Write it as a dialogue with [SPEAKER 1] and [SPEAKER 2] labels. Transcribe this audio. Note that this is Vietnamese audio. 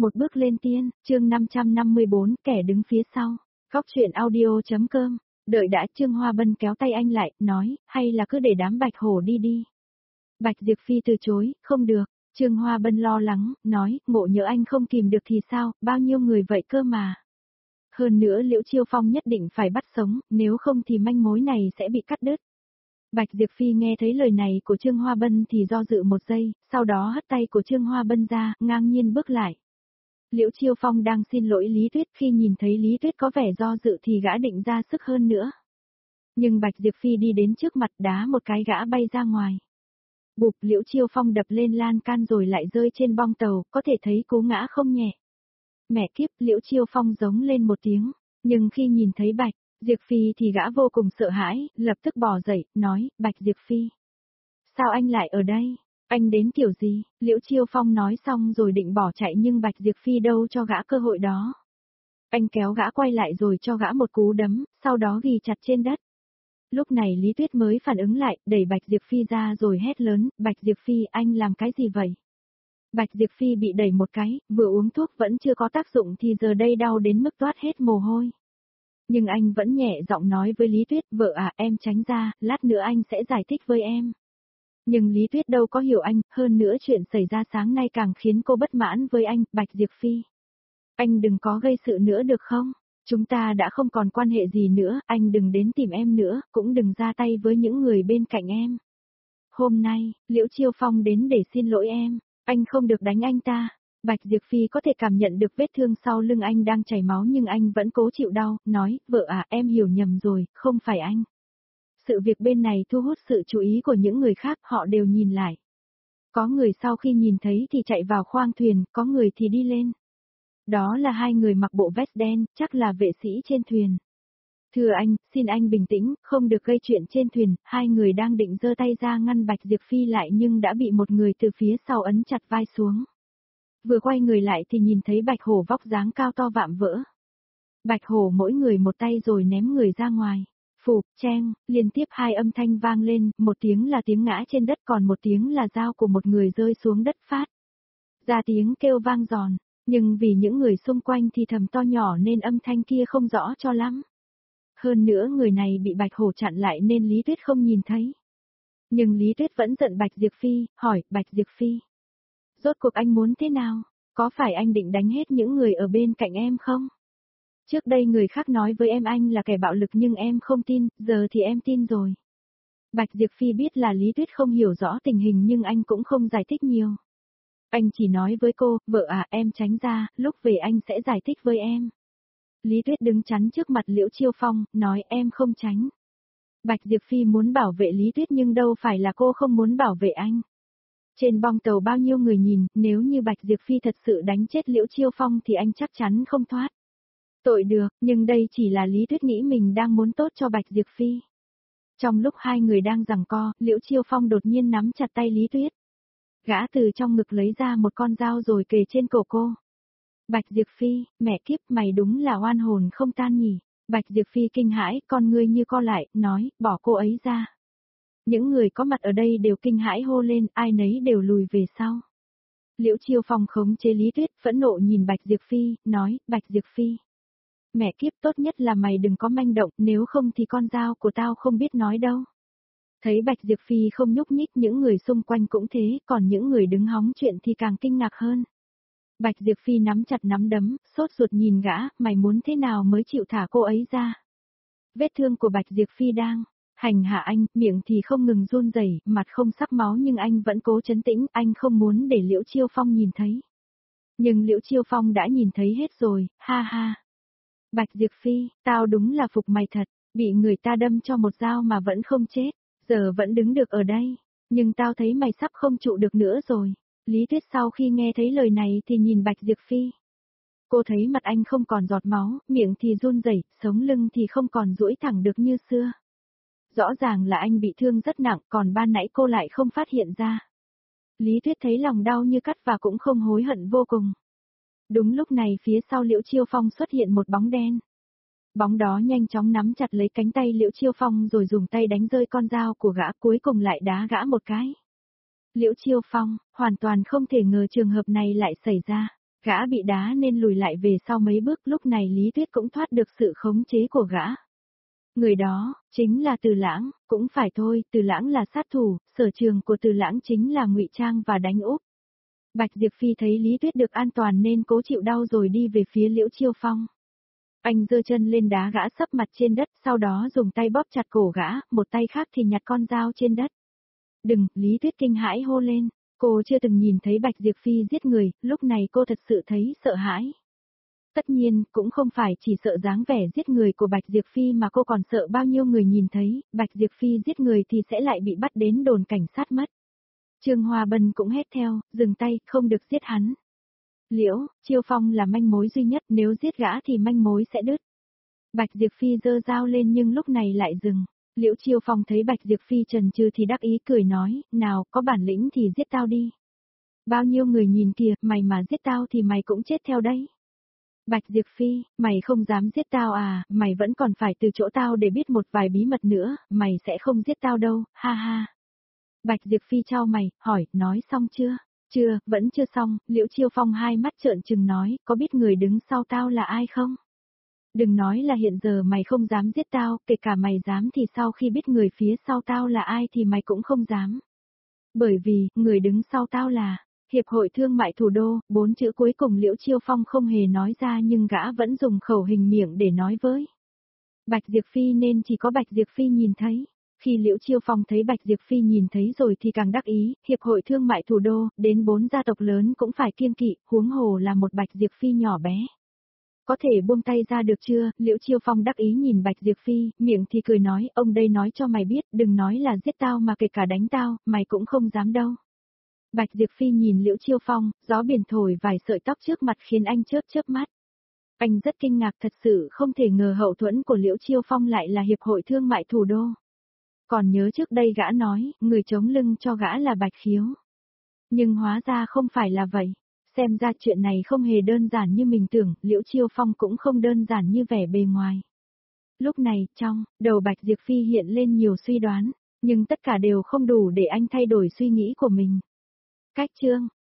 [SPEAKER 1] Một bước lên tiên, chương 554, kẻ đứng phía sau. Góc truyện audio.com. Đợi đã, Trương Hoa Bân kéo tay anh lại, nói, hay là cứ để đám Bạch Hổ đi đi. Bạch Diệp Phi từ chối, không được. Trương Hoa Bân lo lắng, nói, ngộ nhỡ anh không kìm được thì sao, bao nhiêu người vậy cơ mà. Hơn nữa Liễu Chiêu Phong nhất định phải bắt sống, nếu không thì manh mối này sẽ bị cắt đứt. Bạch Diệp Phi nghe thấy lời này của Trương Hoa Bân thì do dự một giây, sau đó hất tay của Trương Hoa Bân ra, ngang nhiên bước lại. Liễu Chiêu Phong đang xin lỗi Lý Tuyết, khi nhìn thấy Lý Tuyết có vẻ do dự thì gã định ra sức hơn nữa. Nhưng Bạch Diệp Phi đi đến trước mặt đá một cái gã bay ra ngoài. Bụp, Liễu Chiêu Phong đập lên lan can rồi lại rơi trên bong tàu, có thể thấy cú ngã không nhẹ. Mẹ kiếp, Liễu Chiêu Phong giống lên một tiếng, nhưng khi nhìn thấy Bạch Diệp Phi thì gã vô cùng sợ hãi, lập tức bò dậy, nói, Bạch Diệp Phi. Sao anh lại ở đây? Anh đến kiểu gì? Liễu Chiêu Phong nói xong rồi định bỏ chạy nhưng Bạch Diệp Phi đâu cho gã cơ hội đó. Anh kéo gã quay lại rồi cho gã một cú đấm, sau đó ghì chặt trên đất. Lúc này Lý Tuyết mới phản ứng lại, đẩy Bạch Diệp Phi ra rồi hét lớn, Bạch Diệp Phi, anh làm cái gì vậy? Bạch Diệp Phi bị đẩy một cái, vừa uống thuốc vẫn chưa có tác dụng thì giờ đây đau đến mức toát hết mồ hôi. Nhưng anh vẫn nhẹ giọng nói với Lý Tuyết, vợ à, em tránh ra, lát nữa anh sẽ giải thích với em. Nhưng Lý Tuyết đâu có hiểu anh, hơn nữa chuyện xảy ra sáng nay càng khiến cô bất mãn với anh, Bạch Diệp Phi. Anh đừng có gây sự nữa được không? Chúng ta đã không còn quan hệ gì nữa, anh đừng đến tìm em nữa, cũng đừng ra tay với những người bên cạnh em. Hôm nay, Liễu Chiêu Phong đến để xin lỗi em, anh không được đánh anh ta. Bạch Diệp Phi có thể cảm nhận được vết thương sau lưng anh đang chảy máu nhưng anh vẫn cố chịu đau, nói, vợ à, em hiểu nhầm rồi, không phải anh. Sự việc bên này thu hút sự chú ý của những người khác, họ đều nhìn lại. Có người sau khi nhìn thấy thì chạy vào khoang thuyền, có người thì đi lên. Đó là hai người mặc bộ vest đen, chắc là vệ sĩ trên thuyền. Thưa anh, xin anh bình tĩnh, không được gây chuyện trên thuyền, hai người đang định giơ tay ra ngăn Bạch Diệp Phi lại nhưng đã bị một người từ phía sau ấn chặt vai xuống. Vừa quay người lại thì nhìn thấy Bạch Hổ vóc dáng cao to vạm vỡ. Bạch Hổ mỗi người một tay rồi ném người ra ngoài. Phụp, cheng, liên tiếp hai âm thanh vang lên, một tiếng là tiếng ngã trên đất còn một tiếng là dao của một người rơi xuống đất phát. Ra tiếng kêu vang giòn, nhưng vì những người xung quanh thì thầm to nhỏ nên âm thanh kia không rõ cho lắm. Hơn nữa người này bị Bạch Hổ chặn lại nên Lý Tuyết không nhìn thấy. Nhưng Lý Tuyết vẫn giận Bạch Diệp Phi, hỏi, Bạch Diệp Phi. Rốt cuộc anh muốn thế nào? Có phải anh định đánh hết những người ở bên cạnh em không? Trước đây người khác nói với em anh là kẻ bạo lực nhưng em không tin, giờ thì em tin rồi. Bạch Diệp Phi biết là Lý Tuyết không hiểu rõ tình hình nhưng anh cũng không giải thích nhiều. Anh chỉ nói với cô, vợ à, em tránh ra, lúc về anh sẽ giải thích với em. Lý Tuyết đứng chắn trước mặt Liễu Chiêu Phong, nói em không tránh. Bạch Diệp Phi muốn bảo vệ Lý Tuyết nhưng đâu phải là cô không muốn bảo vệ anh. Trên bong tàu bao nhiêu người nhìn, nếu như Bạch Diệp Phi thật sự đánh chết Liễu Chiêu Phong thì anh chắc chắn không thoát. Tội được, nhưng đây chỉ là Lý Tuyết nghĩ mình đang muốn tốt cho Bạch Diệp Phi. Trong lúc hai người đang giằng co, Liễu Chiêu Phong đột nhiên nắm chặt tay Lý Tuyết. Gã từ trong ngực lấy ra một con dao rồi kề trên cổ cô. Bạch Diệp Phi, mẹ kiếp mày đúng là oan hồn không tan nhỉ. Bạch Diệp Phi kinh hãi, con ngươi như co lại, nói, bỏ cô ấy ra. Những người có mặt ở đây đều kinh hãi hô lên, ai nấy đều lùi về sau. Liễu Chiêu Phong khống chế Lý Tuyết, phẫn nộ nhìn Bạch Diệp Phi, nói, Bạch Diệp Phi. Mẹ kiếp tốt nhất là mày đừng có manh động, nếu không thì con dao của tao không biết nói đâu. Thấy Bạch Diệp Phi không nhúc nhích những người xung quanh cũng thế, còn những người đứng hóng chuyện thì càng kinh ngạc hơn. Bạch Diệp Phi nắm chặt nắm đấm, sốt ruột nhìn gã, mày muốn thế nào mới chịu thả cô ấy ra. Vết thương của Bạch Diệp Phi đang hành hạ anh, miệng thì không ngừng run rẩy, mặt không sắc máu nhưng anh vẫn cố trấn tĩnh, anh không muốn để Liễu Chiêu Phong nhìn thấy. Nhưng Liễu Chiêu Phong đã nhìn thấy hết rồi, ha ha. Bạch Diệp Phi, tao đúng là phục mày thật, bị người ta đâm cho một dao mà vẫn không chết, giờ vẫn đứng được ở đây, nhưng tao thấy mày sắp không trụ được nữa rồi. Lý Tuyết sau khi nghe thấy lời này thì nhìn Bạch Diệp Phi. Cô thấy mặt anh không còn giọt máu, miệng thì run rẩy, sống lưng thì không còn duỗi thẳng được như xưa. Rõ ràng là anh bị thương rất nặng, còn ban nãy cô lại không phát hiện ra. Lý Tuyết thấy lòng đau như cắt và cũng không hối hận vô cùng. Đúng lúc này phía sau Liễu Chiêu Phong xuất hiện một bóng đen. Bóng đó nhanh chóng nắm chặt lấy cánh tay Liễu Chiêu Phong rồi dùng tay đánh rơi con dao của gã, cuối cùng lại đá gã một cái. Liễu Chiêu Phong, hoàn toàn không thể ngờ trường hợp này lại xảy ra. Gã bị đá nên lùi lại về sau mấy bước, lúc này Lý Tuyết cũng thoát được sự khống chế của gã. Người đó, chính là Từ Lãng, cũng phải thôi, Từ Lãng là sát thủ, sở trường của Từ Lãng chính là ngụy trang và đánh úp. Bạch Diệp Phi thấy Lý Tuyết được an toàn nên cố chịu đau rồi đi về phía Liễu Chiêu Phong. Anh giơ chân lên đá gã sấp mặt trên đất, sau đó dùng tay bóp chặt cổ gã, một tay khác thì nhặt con dao trên đất. Đừng, Lý Tuyết kinh hãi hô lên, cô chưa từng nhìn thấy Bạch Diệp Phi giết người, lúc này cô thật sự thấy sợ hãi. Tất nhiên, cũng không phải chỉ sợ dáng vẻ giết người của Bạch Diệp Phi mà cô còn sợ bao nhiêu người nhìn thấy, Bạch Diệp Phi giết người thì sẽ lại bị bắt đến đồn cảnh sát mất. Trương Hoa Bân cũng hét theo, dừng tay, không được giết hắn. Liễu Chiêu Phong là manh mối duy nhất, nếu giết gã thì manh mối sẽ đứt. Bạch Diệp Phi giơ dao lên nhưng lúc này lại dừng. Liễu Chiêu Phong thấy Bạch Diệp Phi chần chừ thì đắc ý cười nói, nào, có bản lĩnh thì giết tao đi. Bao nhiêu người nhìn kìa, mày mà giết tao thì mày cũng chết theo đấy. Bạch Diệp Phi, mày không dám giết tao à, mày vẫn còn phải từ chỗ tao để biết một vài bí mật nữa, mày sẽ không giết tao đâu, ha ha. Bạch Diệp Phi chau mày, hỏi, nói xong chưa? Chưa, vẫn chưa xong, Liễu Chiêu Phong hai mắt trợn trừng nói, có biết người đứng sau tao là ai không? Đừng nói là hiện giờ mày không dám giết tao, kể cả mày dám thì sau khi biết người phía sau tao là ai thì mày cũng không dám. Bởi vì, người đứng sau tao là Hiệp hội Thương mại Thủ đô, 4 chữ cuối cùng Liễu Chiêu Phong không hề nói ra nhưng gã vẫn dùng khẩu hình miệng để nói với Bạch Diệp Phi nên chỉ có Bạch Diệp Phi nhìn thấy. Khi Liễu Chiêu Phong thấy Bạch Diệp Phi nhìn thấy rồi thì càng đắc ý, Hiệp hội Thương mại Thủ đô, đến 4 gia tộc lớn cũng phải kiêng kỵ, huống hồ là một Bạch Diệp Phi nhỏ bé. Có thể buông tay ra được chưa? Liễu Chiêu Phong đắc ý nhìn Bạch Diệp Phi, miệng thì cười nói, ông đây nói cho mày biết, đừng nói là giết tao mà kể cả đánh tao, mày cũng không dám đâu. Bạch Diệp Phi nhìn Liễu Chiêu Phong, gió biển thổi vài sợi tóc trước mặt khiến anh chớp chớp mắt. Anh rất kinh ngạc, thật sự không thể ngờ hậu thuẫn của Liễu Chiêu Phong lại là Hiệp hội Thương mại Thủ đô. Còn nhớ trước đây gã nói, người chống lưng cho gã là Bạch Khiếu. Nhưng hóa ra không phải là vậy. Xem ra chuyện này không hề đơn giản như mình tưởng, Liễu Chiêu Phong cũng không đơn giản như vẻ bề ngoài. Lúc này, trong đầu Bạch Diệp Phi hiện lên nhiều suy đoán, nhưng tất cả đều không đủ để anh thay đổi suy nghĩ của mình. Cách chương